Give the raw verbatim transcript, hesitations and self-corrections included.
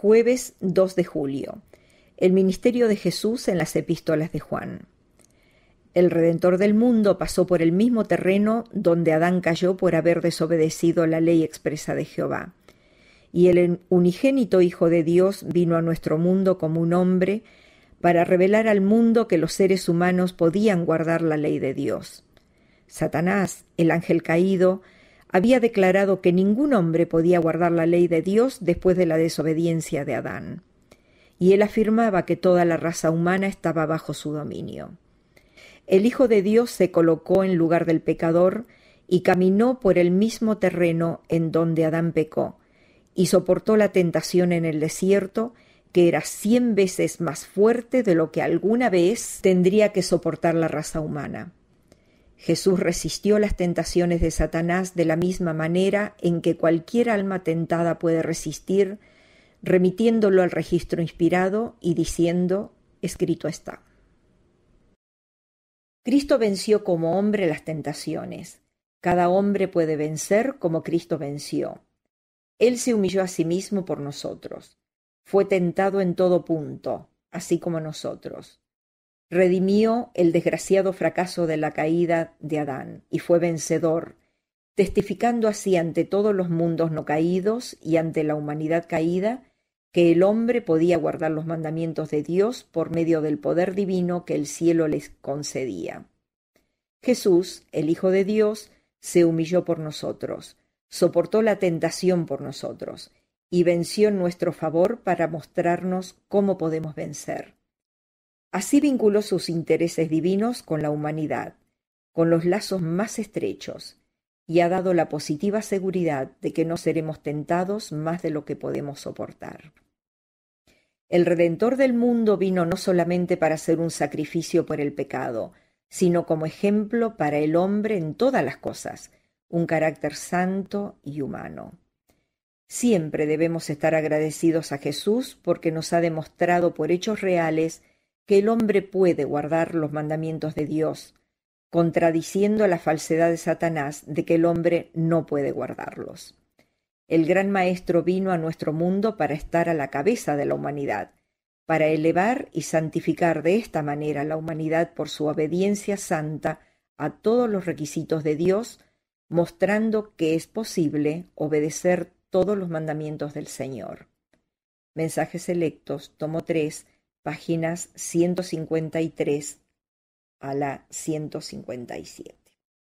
Jueves dos de julio. El ministerio de Jesús en las epístolas de Juan. El Redentor del mundo pasó por el mismo terreno donde Adán cayó por haber desobedecido la ley expresa de Jehová. Y el unigénito Hijo de Dios vino a nuestro mundo como un hombre para revelar al mundo que los seres humanos podían guardar la ley de Dios. Satanás, el ángel caído, había declarado que ningún hombre podía guardar la ley de Dios después de la desobediencia de Adán. Y él afirmaba que toda la raza humana estaba bajo su dominio. El Hijo de Dios se colocó en lugar del pecador y caminó por el mismo terreno en donde Adán pecó, y soportó la tentación en el desierto, que era cien veces más fuerte de lo que alguna vez tendría que soportar la raza humana. Jesús resistió las tentaciones de Satanás de la misma manera en que cualquier alma tentada puede resistir, remitiéndolo al registro inspirado y diciendo: escrito está. Cristo venció como hombre las tentaciones. Cada hombre puede vencer como Cristo venció. Él se humilló a sí mismo por nosotros. Fue tentado en todo punto, así como nosotros. Redimió el desgraciado fracaso de la caída de Adán y fue vencedor, testificando así ante todos los mundos no caídos y ante la humanidad caída que el hombre podía guardar los mandamientos de Dios por medio del poder divino que el cielo les concedía. Jesús, el Hijo de Dios, se humilló por nosotros, soportó la tentación por nosotros y venció en nuestro favor para mostrarnos cómo podemos vencer. Así vinculó sus intereses divinos con la humanidad, con los lazos más estrechos, y ha dado la positiva seguridad de que no seremos tentados más de lo que podemos soportar. El Redentor del mundo vino no solamente para hacer un sacrificio por el pecado, sino como ejemplo para el hombre en todas las cosas, un carácter santo y humano. Siempre debemos estar agradecidos a Jesús porque nos ha demostrado por hechos reales que el hombre puede guardar los mandamientos de Dios, contradiciendo la falsedad de Satanás de que el hombre no puede guardarlos. El gran Maestro vino a nuestro mundo para estar a la cabeza de la humanidad, para elevar y santificar de esta manera la humanidad por su obediencia santa a todos los requisitos de Dios, mostrando que es posible obedecer todos los mandamientos del Señor. Mensajes Selectos, tomo tres, páginas ciento cincuenta y tres a la ciento cincuenta y siete.